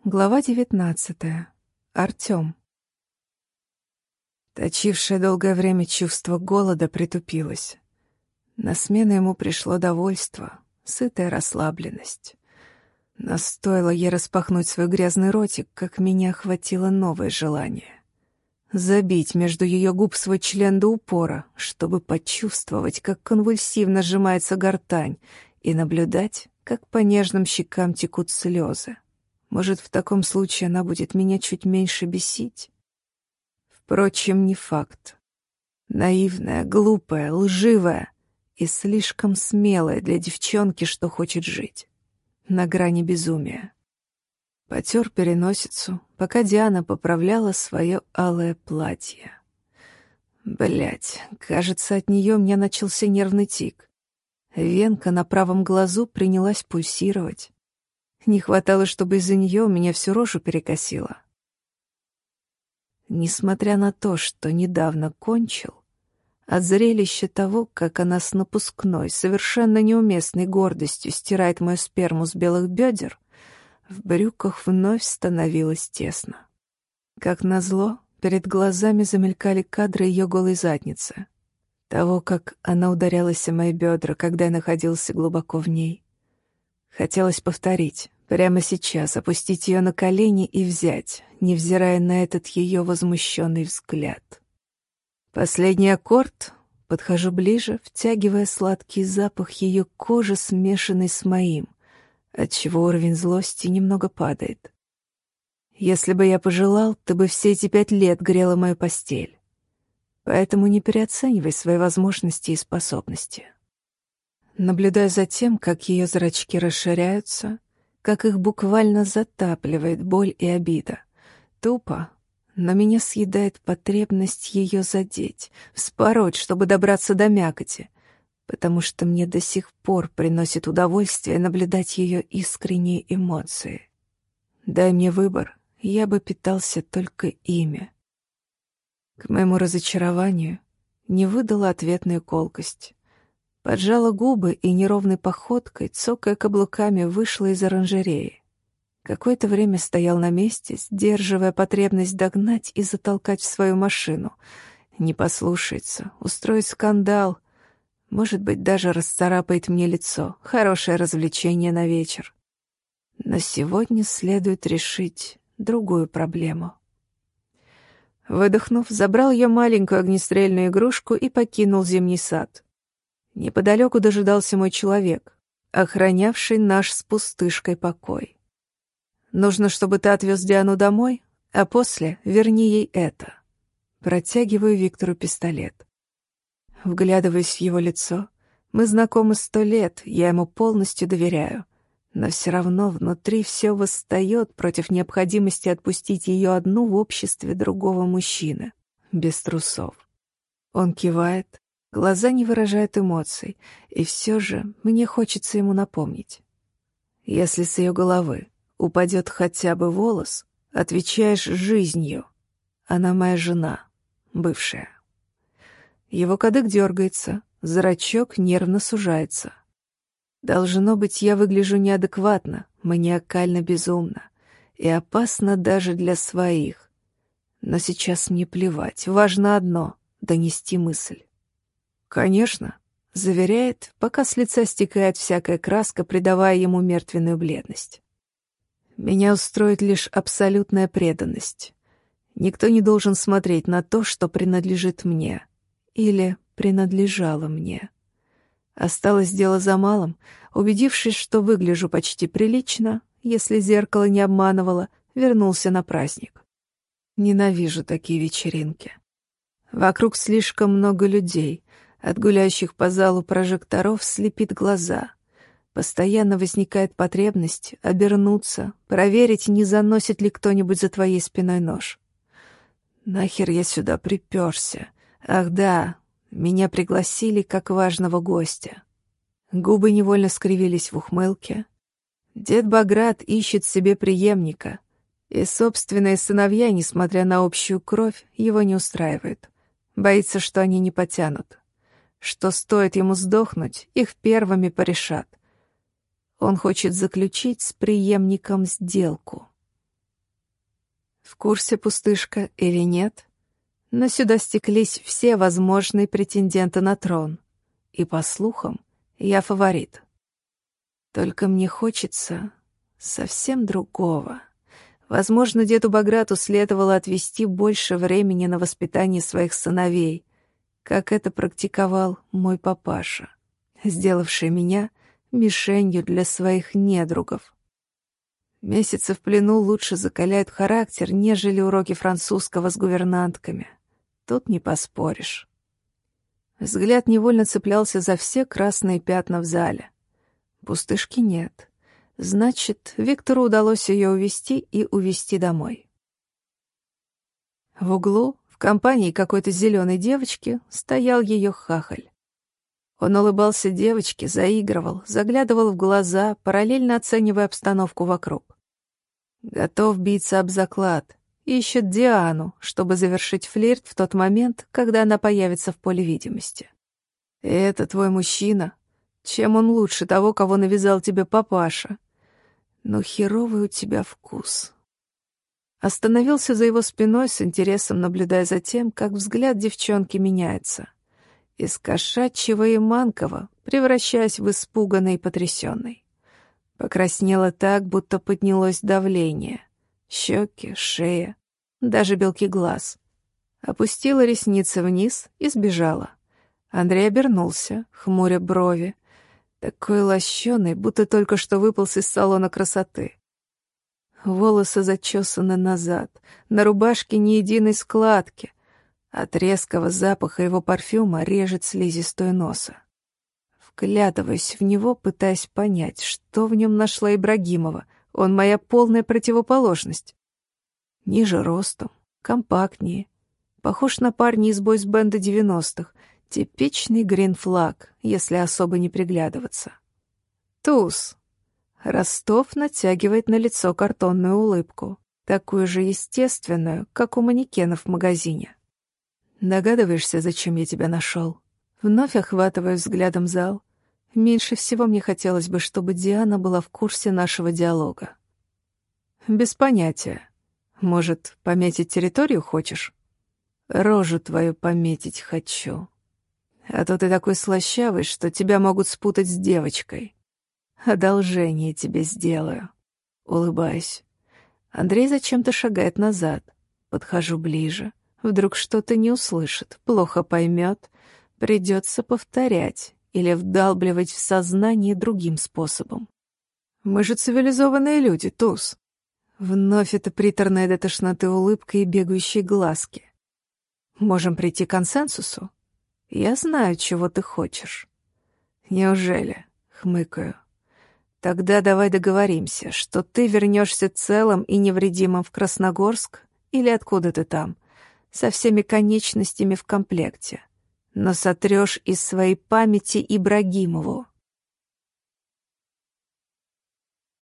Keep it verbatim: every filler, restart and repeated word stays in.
Глава девятнадцатая. Артём. Точившее долгое время чувство голода притупилось. На смену ему пришло довольство, сытая расслабленность. Но стоило ей распахнуть свой грязный ротик, как меня охватило новое желание. Забить между ее губ свой член до упора, чтобы почувствовать, как конвульсивно сжимается гортань, и наблюдать, как по нежным щекам текут слезы. Может, в таком случае она будет меня чуть меньше бесить? Впрочем, не факт. Наивная, глупая, лживая и слишком смелая для девчонки, что хочет жить. На грани безумия. Потер переносицу, пока Диана поправляла свое алое платье. Блять, кажется, от нее у меня начался нервный тик. Венка на правом глазу принялась пульсировать. Не хватало, чтобы из-за нее у меня всю рожу перекосило. Несмотря на то, что недавно кончил, от зрелища того, как она с напускной, совершенно неуместной гордостью стирает мою сперму с белых бедер, в брюках вновь становилось тесно. Как назло, перед глазами замелькали кадры ее голой задницы, того, как она ударялась о мои бедра, когда я находился глубоко в ней. Хотелось повторить. Прямо сейчас опустить ее на колени и взять, невзирая на этот ее возмущенный взгляд. Последний аккорд. Подхожу ближе, втягивая сладкий запах ее кожи, смешанный с моим, отчего уровень злости немного падает. Если бы я пожелал, ты бы все эти пять лет грела мою постель. Поэтому не переоценивай свои возможности и способности. Наблюдая за тем, как ее зрачки расширяются, как их буквально затапливает боль и обида. Тупо, но меня съедает потребность ее задеть, вспороть, чтобы добраться до мякоти, потому что мне до сих пор приносит удовольствие наблюдать ее искренние эмоции. Дай мне выбор, я бы питался только ими. К моему разочарованию не выдала ответную колкость. Поджала губы и неровной походкой, цокая каблуками, вышла из оранжереи. Какое-то время стоял на месте, сдерживая потребность догнать и затолкать в свою машину. Не послушается, устроит скандал. Может быть, даже расцарапает мне лицо. Хорошее развлечение на вечер. Но сегодня следует решить другую проблему. Выдохнув, забрал ее маленькую огнестрельную игрушку и покинул зимний сад. Неподалеку дожидался мой человек, охранявший наш с пустышкой покой. Нужно, чтобы ты отвез Диану домой, а после верни ей это. Протягиваю Виктору пистолет. Вглядываясь в его лицо, мы знакомы сто лет, я ему полностью доверяю, но все равно внутри все восстает против необходимости отпустить ее одну в обществе другого мужчины, без трусов. Он кивает. Глаза не выражают эмоций, и все же мне хочется ему напомнить. Если с ее головы упадет хотя бы волос, отвечаешь жизнью. Она моя жена, бывшая. Его кадык дергается, зрачок нервно сужается. Должно быть, я выгляжу неадекватно, маниакально безумно и опасно даже для своих. Но сейчас мне плевать, важно одно — донести мысль. «Конечно», — заверяет, пока с лица стекает всякая краска, придавая ему мертвенную бледность. «Меня устроит лишь абсолютная преданность. Никто не должен смотреть на то, что принадлежит мне. Или принадлежало мне. Осталось дело за малым. Убедившись, что выгляжу почти прилично, если зеркало не обманывало, вернулся на праздник. Ненавижу такие вечеринки. Вокруг слишком много людей». От гуляющих по залу прожекторов слепит глаза. Постоянно возникает потребность обернуться, проверить, не заносит ли кто-нибудь за твоей спиной нож. Нахер я сюда приперся? Ах да, меня пригласили как важного гостя. Губы невольно скривились в ухмылке. Дед Баграт ищет себе преемника, и собственные сыновья, несмотря на общую кровь, его не устраивают. Боится, что они не потянут. Что стоит ему сдохнуть, их первыми порешат. Он хочет заключить с преемником сделку. В курсе, пустышка, или нет? Но сюда стеклись все возможные претенденты на трон. И, по слухам, я фаворит. Только мне хочется совсем другого. Возможно, деду Баграту следовало отвести больше времени на воспитание своих сыновей, как это практиковал мой папаша, сделавший меня мишенью для своих недругов. Месяцы в плену лучше закаляют характер, нежели уроки французского с гувернантками. Тут не поспоришь. Взгляд невольно цеплялся за все красные пятна в зале. Пустышки нет. Значит, Виктору удалось ее увести и увести домой. В углу, в компании какой-то зеленой девочки, стоял ее хахаль. Он улыбался девочке, заигрывал, заглядывал в глаза, параллельно оценивая обстановку вокруг. Готов биться об заклад, ищет Диану, чтобы завершить флирт в тот момент, когда она появится в поле видимости. И это твой мужчина? Чем он лучше того, кого навязал тебе папаша? Ну, херовый у тебя вкус. Остановился за его спиной, с интересом наблюдая за тем, как взгляд девчонки меняется. Из кошачьего и манкого, превращаясь в испуганный и потрясенный. Покраснело так, будто поднялось давление. Щеки, шея, даже белки глаз. Опустила ресницы вниз и сбежала. Андрей обернулся, хмуря брови. Такой лощеный, будто только что выполз из салона красоты. Волосы зачесаны назад, на рубашке ни единой складки. От резкого запаха его парфюма режет слизистую носа. Вглядываюсь в него, пытаясь понять, что в нем нашла Ибрагимова. Он моя полная противоположность. Ниже ростом, компактнее. Похож на парня из бойсбенда девяностых. Типичный гринфлаг, если особо не приглядываться. Туз. Ростов натягивает на лицо картонную улыбку, такую же естественную, как у манекенов в магазине. Догадываешься, зачем я тебя нашел? Вновь охватываю взглядом зал. Меньше всего мне хотелось бы, чтобы Диана была в курсе нашего диалога. Без понятия. Может, пометить территорию хочешь? Рожу твою пометить хочу. А то ты такой слащавый, что тебя могут спутать с девочкой. Одолжение тебе сделаю. Улыбаюсь. Андрей зачем-то шагает назад. Подхожу ближе. Вдруг что-то не услышит, плохо поймет. Придется повторять или вдалбливать в сознание другим способом. Мы же цивилизованные люди, Туз. Вновь эта приторная до тошноты улыбка и бегающие глазки. Можем прийти к консенсусу? Я знаю, чего ты хочешь. Неужели? Хмыкаю. Тогда давай договоримся, что ты вернешься целым и невредимым в Красногорск, или откуда ты там, со всеми конечностями в комплекте, но сотрешь из своей памяти Ибрагимову.